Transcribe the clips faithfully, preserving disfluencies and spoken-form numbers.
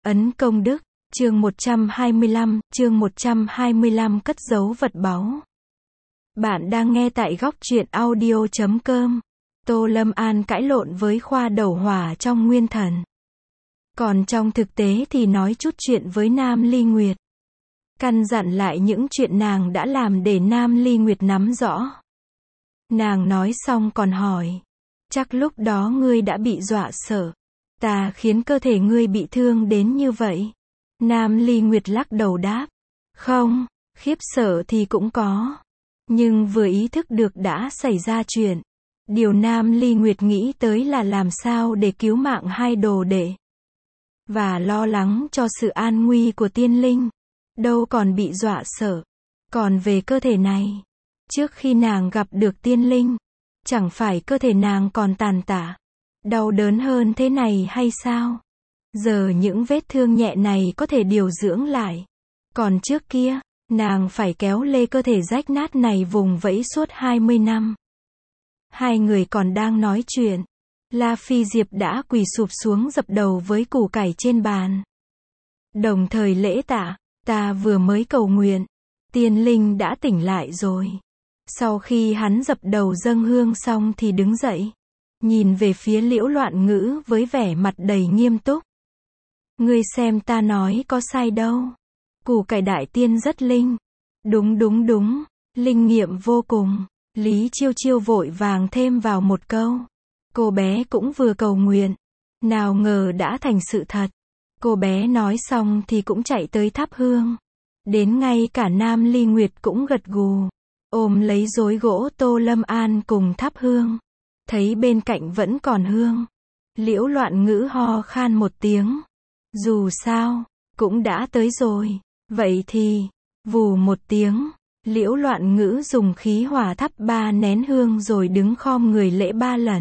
Ấn công đức, chương một trăm hai mươi lăm, chương một trăm hai mươi lăm cất giấu vật báu. Bạn đang nghe tại góc truyện audio chấm com. Tô Lâm An cãi lộn với khoa đầu hỏa trong Nguyên Thần. Còn trong thực tế thì nói chút chuyện với Nam Ly Nguyệt. Căn dặn lại những chuyện nàng đã làm để Nam Ly Nguyệt nắm rõ. Nàng nói xong còn hỏi. Chắc lúc đó ngươi đã bị dọa sợ. Ta khiến cơ thể ngươi bị thương đến như vậy. Nam Ly Nguyệt lắc đầu đáp. Không, khiếp sợ thì cũng có. Nhưng vừa ý thức được đã xảy ra chuyện. Điều Nam Ly Nguyệt nghĩ tới là làm sao để cứu mạng hai đồ đệ. Và lo lắng cho sự an nguy của tiên linh. Đâu còn bị dọa sợ. Còn về cơ thể này. Trước khi nàng gặp được tiên linh. Chẳng phải cơ thể nàng còn tàn tạ. Đau đớn hơn thế này hay sao? Giờ những vết thương nhẹ này có thể điều dưỡng lại. Còn trước kia, nàng phải kéo lê cơ thể rách nát này vùng vẫy suốt hai mươi năm. Hai người còn đang nói chuyện. La Phi Diệp đã quỳ sụp xuống dập đầu với củ cải trên bàn. Đồng thời lễ tạ, ta vừa mới cầu nguyện. Tiên linh đã tỉnh lại rồi. Sau khi hắn dập đầu dâng hương xong thì đứng dậy. Nhìn về phía Liễu Loạn Ngữ với vẻ mặt đầy nghiêm túc. Ngươi xem ta nói có sai đâu. Củ cải đại tiên rất linh. Đúng đúng đúng, linh nghiệm vô cùng. Lý Chiêu Chiêu vội vàng thêm vào một câu. Cô bé cũng vừa cầu nguyện. Nào ngờ đã thành sự thật. Cô bé nói xong thì cũng chạy tới thắp hương. Đến ngay cả Nam Ly Nguyệt cũng gật gù. Ôm lấy rối gỗ Tô Lâm An cùng thắp hương. Thấy bên cạnh vẫn còn hương. Liễu Loạn Ngữ ho khan một tiếng. Dù sao, cũng đã tới rồi. Vậy thì, vù một tiếng. Liễu Loạn Ngữ dùng khí hỏa thắp ba nén hương rồi đứng khom người lễ ba lần.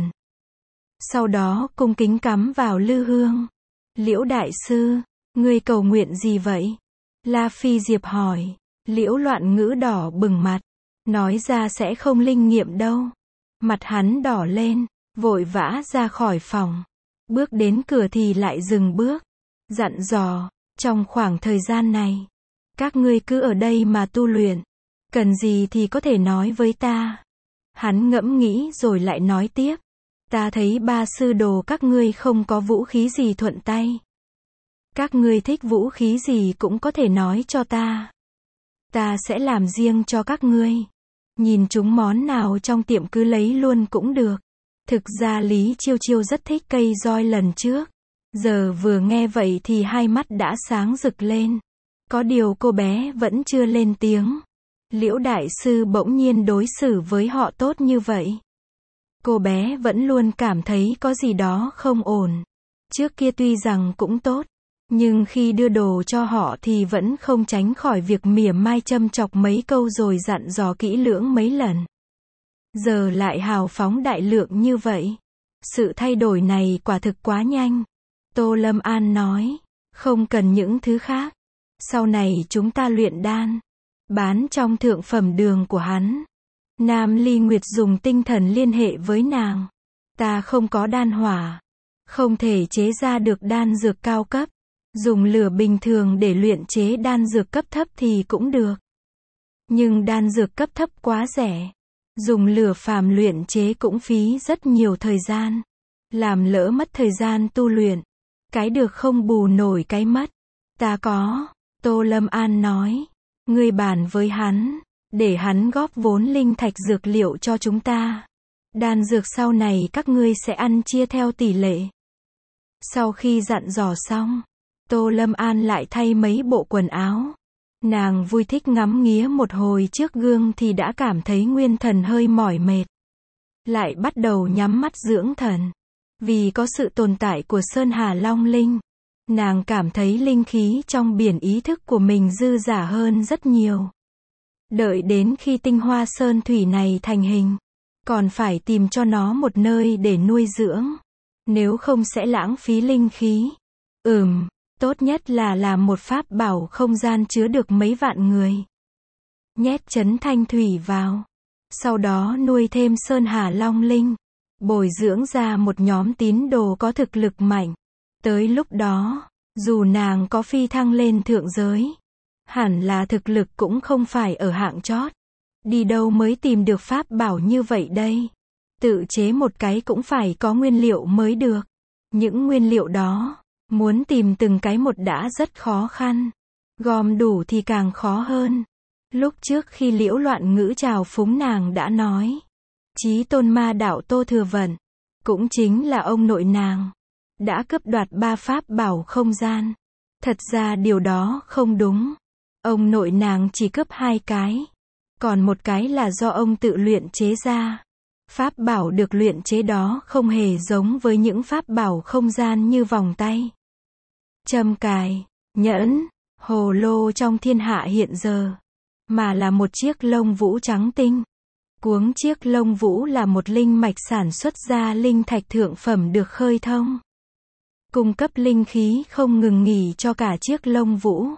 Sau đó cung kính cắm vào lư hương. Liễu đại sư, ngươi cầu nguyện gì vậy? La Phi Diệp hỏi. Liễu Loạn Ngữ đỏ bừng mặt. Nói ra sẽ không linh nghiệm đâu. Mặt hắn đỏ lên, vội vã ra khỏi phòng. Bước đến cửa thì lại dừng bước. Dặn dò, trong khoảng thời gian này, các ngươi cứ ở đây mà tu luyện. Cần gì thì có thể nói với ta. Hắn ngẫm nghĩ rồi lại nói tiếp. Ta thấy ba sư đồ các ngươi không có vũ khí gì thuận tay. Các ngươi thích vũ khí gì cũng có thể nói cho ta. Ta sẽ làm riêng cho các ngươi. Nhìn chúng món nào trong tiệm cứ lấy luôn cũng được. Thực ra Lý Chiêu Chiêu rất thích cây roi lần trước. Giờ vừa nghe vậy thì hai mắt đã sáng rực lên. Có điều cô bé vẫn chưa lên tiếng. Liễu đại sư bỗng nhiên đối xử với họ tốt như vậy. Cô bé vẫn luôn cảm thấy có gì đó không ổn. Trước kia tuy rằng cũng tốt. Nhưng khi đưa đồ cho họ thì vẫn không tránh khỏi việc mỉa mai châm chọc mấy câu rồi dặn dò kỹ lưỡng mấy lần. Giờ lại hào phóng đại lượng như vậy. Sự thay đổi này quả thực quá nhanh. Tô Lâm An nói, không cần những thứ khác. Sau này chúng ta luyện đan. Bán trong thượng phẩm đường của hắn. Nam Ly Nguyệt dùng tinh thần liên hệ với nàng. Ta không có đan hỏa. Không thể chế ra được đan dược cao cấp. Dùng lửa bình thường để luyện chế đan dược cấp thấp thì cũng được. Nhưng đan dược cấp thấp quá rẻ. Dùng lửa phàm luyện chế cũng phí rất nhiều thời gian. Làm lỡ mất thời gian tu luyện. Cái được không bù nổi cái mất. Ta có. Tô Lâm An nói. Ngươi bàn với hắn. Để hắn góp vốn linh thạch dược liệu cho chúng ta. Đan dược sau này các ngươi sẽ ăn chia theo tỷ lệ. Sau khi dặn dò xong. Tô Lâm An lại thay mấy bộ quần áo. Nàng vui thích ngắm nghía một hồi trước gương thì đã cảm thấy nguyên thần hơi mỏi mệt. Lại bắt đầu nhắm mắt dưỡng thần. Vì có sự tồn tại của Sơn Hà Long Linh. Nàng cảm thấy linh khí trong biển ý thức của mình dư dả hơn rất nhiều. Đợi đến khi tinh hoa sơn thủy này thành hình. Còn phải tìm cho nó một nơi để nuôi dưỡng. Nếu không sẽ lãng phí linh khí. Ừm. Tốt nhất là làm một pháp bảo không gian chứa được mấy vạn người. Nhét trấn thanh thủy vào. Sau đó nuôi thêm Sơn Hà Long Linh. Bồi dưỡng ra một nhóm tín đồ có thực lực mạnh. Tới lúc đó, Dù nàng có phi thăng lên thượng giới, hẳn là thực lực cũng không phải ở hạng chót. Đi đâu mới tìm được pháp bảo như vậy đây? Tự chế một cái cũng phải có nguyên liệu mới được. Những nguyên liệu đó, muốn tìm từng cái một đã rất khó khăn. Gom đủ thì càng khó hơn. Lúc trước khi Liễu Loạn Ngữ chào phúng nàng đã nói, Chí Tôn Ma Đạo Tô Thừa Vận, cũng chính là ông nội nàng, đã cướp đoạt ba pháp bảo không gian. Thật ra điều đó không đúng. Ông nội nàng chỉ cướp hai cái, còn một cái là do ông tự luyện chế ra. Pháp bảo được luyện chế đó không hề giống với những pháp bảo không gian như vòng tay, châm cài, nhẫn, hồ lô trong thiên hạ hiện giờ, mà là một chiếc lông vũ trắng tinh. Cuống chiếc lông vũ là một linh mạch sản xuất ra linh thạch thượng phẩm được khơi thông, cung cấp linh khí không ngừng nghỉ cho cả chiếc lông vũ.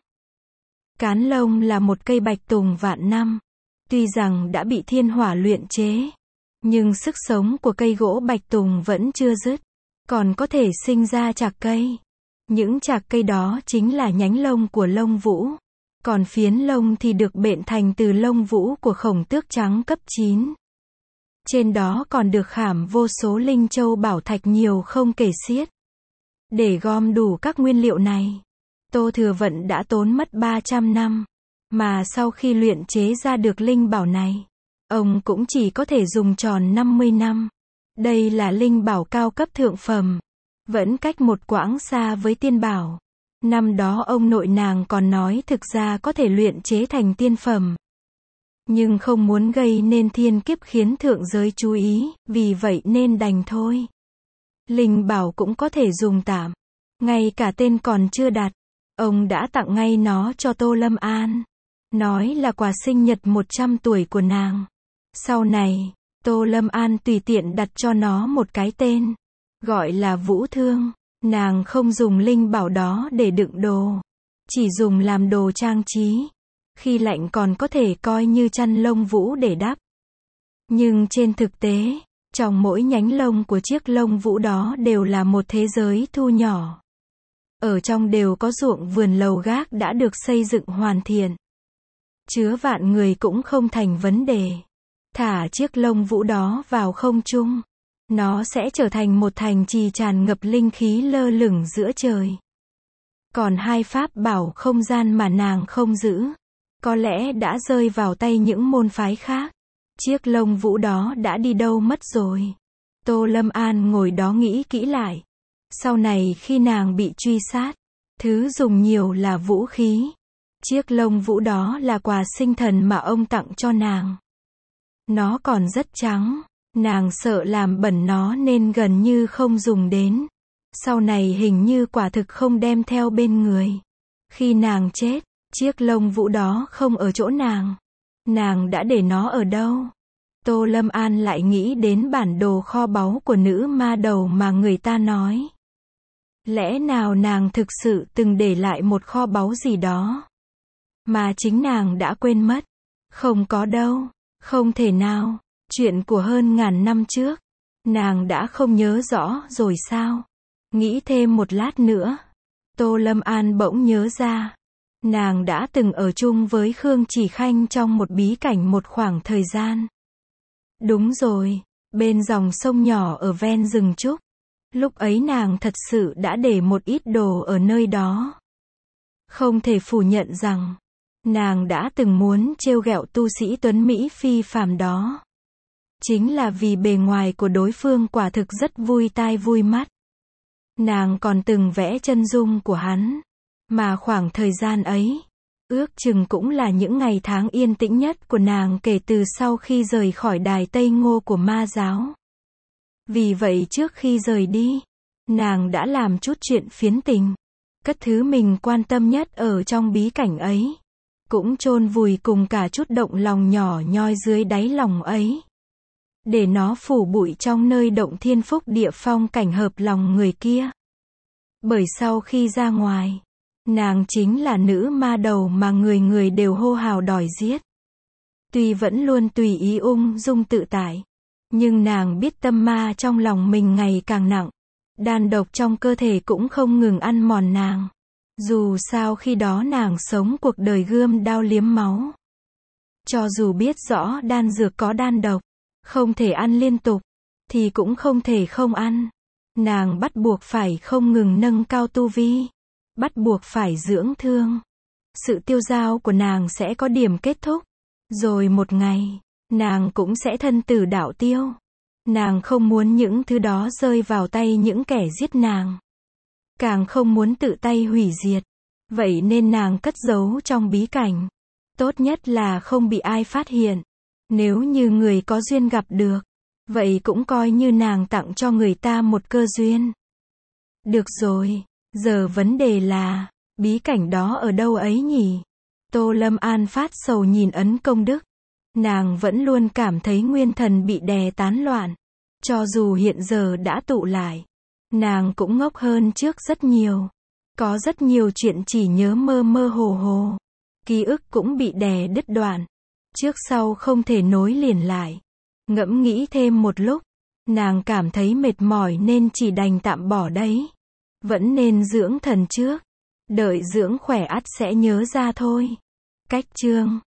Cán lông là một cây bạch tùng vạn năm, tuy rằng đã bị thiên hỏa luyện chế, nhưng sức sống của cây gỗ bạch tùng vẫn chưa dứt, còn có thể sinh ra chạc cây. Những chạc cây đó chính là nhánh lông của lông vũ, còn phiến lông thì được bện thành từ lông vũ của khổng tước trắng cấp chín. Trên đó còn được khảm vô số linh châu bảo thạch nhiều không kể xiết. Để gom đủ các nguyên liệu này, Tô Thừa Vận đã tốn mất ba trăm năm, mà sau khi luyện chế ra được linh bảo này, ông cũng chỉ có thể dùng tròn năm mươi năm. Đây là linh bảo cao cấp thượng phẩm, vẫn cách một quãng xa với tiên bảo. Năm đó ông nội nàng còn nói thực ra có thể luyện chế thành tiên phẩm, nhưng không muốn gây nên thiên kiếp khiến thượng giới chú ý, vì vậy nên đành thôi. Linh bảo cũng có thể dùng tạm, ngay cả tên còn chưa đặt, ông đã tặng ngay nó cho Tô Lâm An, nói là quà sinh nhật một trăm tuổi của nàng. Sau này, Tô Lâm An tùy tiện đặt cho nó một cái tên, gọi là Vũ Thương. Nàng không dùng linh bảo đó để đựng đồ, chỉ dùng làm đồ trang trí. Khi lạnh còn có thể coi như chăn lông vũ để đắp. Nhưng trên thực tế, trong mỗi nhánh lông của chiếc lông vũ đó đều là một thế giới thu nhỏ. Ở trong đều có ruộng vườn lầu gác đã được xây dựng hoàn thiện. Chứa vạn người cũng không thành vấn đề. Thả chiếc lông vũ đó vào không trung, nó sẽ trở thành một thành trì tràn ngập linh khí lơ lửng giữa trời. Còn hai pháp bảo không gian mà nàng không giữ, có lẽ đã rơi vào tay những môn phái khác. Chiếc lông vũ đó đã đi đâu mất rồi? Tô Lâm An ngồi đó nghĩ kỹ lại. Sau này khi nàng bị truy sát, thứ dùng nhiều là vũ khí. Chiếc lông vũ đó là quà sinh thần mà ông tặng cho nàng. Nó còn rất trắng, nàng sợ làm bẩn nó nên gần như không dùng đến. Sau này hình như quả thực không đem theo bên người. Khi nàng chết, chiếc lông vũ đó không ở chỗ nàng. Nàng đã để nó ở đâu? Tô Lâm An lại nghĩ đến bản đồ kho báu của nữ ma đầu mà người ta nói. Lẽ nào nàng thực sự từng để lại một kho báu gì đó mà chính nàng đã quên mất? Không có đâu, không thể nào. Chuyện của hơn ngàn năm trước, nàng đã không nhớ rõ rồi sao? Nghĩ thêm một lát nữa, Tô Lâm An bỗng nhớ ra, nàng đã từng ở chung với Khương Chỉ Khanh trong một bí cảnh một khoảng thời gian. Đúng rồi, bên dòng sông nhỏ ở ven rừng trúc. Lúc ấy nàng thật sự đã để một ít đồ ở nơi đó. Không thể phủ nhận rằng, nàng đã từng muốn trêu ghẹo tu sĩ tuấn Mỹ phi phàm đó. Chính là vì bề ngoài của đối phương quả thực rất vui tai vui mắt. Nàng còn từng vẽ chân dung của hắn. Mà khoảng thời gian ấy, ước chừng cũng là những ngày tháng yên tĩnh nhất của nàng kể từ sau khi rời khỏi đài Tây Ngô của ma giáo. Vì vậy trước khi rời đi, nàng đã làm chút chuyện phiến tình. Cất thứ mình quan tâm nhất ở trong bí cảnh ấy, cũng chôn vùi cùng cả chút động lòng nhỏ nhoi dưới đáy lòng ấy. Để nó phủ bụi trong nơi động thiên phúc địa phong cảnh hợp lòng người kia. Bởi sau khi ra ngoài, nàng chính là nữ ma đầu mà người người đều hô hào đòi giết. Tuy vẫn luôn tùy ý ung dung tự tại, nhưng nàng biết tâm ma trong lòng mình ngày càng nặng. Đan độc trong cơ thể cũng không ngừng ăn mòn nàng. Dù sao khi đó nàng sống cuộc đời gươm đao liếm máu. Cho dù biết rõ đan dược có đan độc, không thể ăn liên tục, thì cũng không thể không ăn. Nàng bắt buộc phải không ngừng nâng cao tu vi, bắt buộc phải dưỡng thương. Sự tiêu dao của nàng sẽ có điểm kết thúc, rồi một ngày, nàng cũng sẽ thân tử đạo tiêu. Nàng không muốn những thứ đó rơi vào tay những kẻ giết nàng, càng không muốn tự tay hủy diệt. Vậy nên nàng cất giấu trong bí cảnh. Tốt nhất là không bị ai phát hiện. Nếu như người có duyên gặp được, vậy cũng coi như nàng tặng cho người ta một cơ duyên. Được rồi, giờ vấn đề là, bí cảnh đó ở đâu ấy nhỉ? Tô Lâm An phát sầu nhìn ấn công đức. Nàng vẫn luôn cảm thấy nguyên thần bị đè tán loạn. Cho dù hiện giờ đã tụ lại, nàng cũng ngốc hơn trước rất nhiều. Có rất nhiều chuyện chỉ nhớ mơ mơ hồ hồ. Ký ức cũng bị đè đứt đoạn. Trước sau không thể nối liền lại. Ngẫm nghĩ thêm một lúc, nàng cảm thấy mệt mỏi nên chỉ đành tạm bỏ đấy. Vẫn nên dưỡng thần trước. Đợi dưỡng khỏe ắt sẽ nhớ ra thôi. Cách chương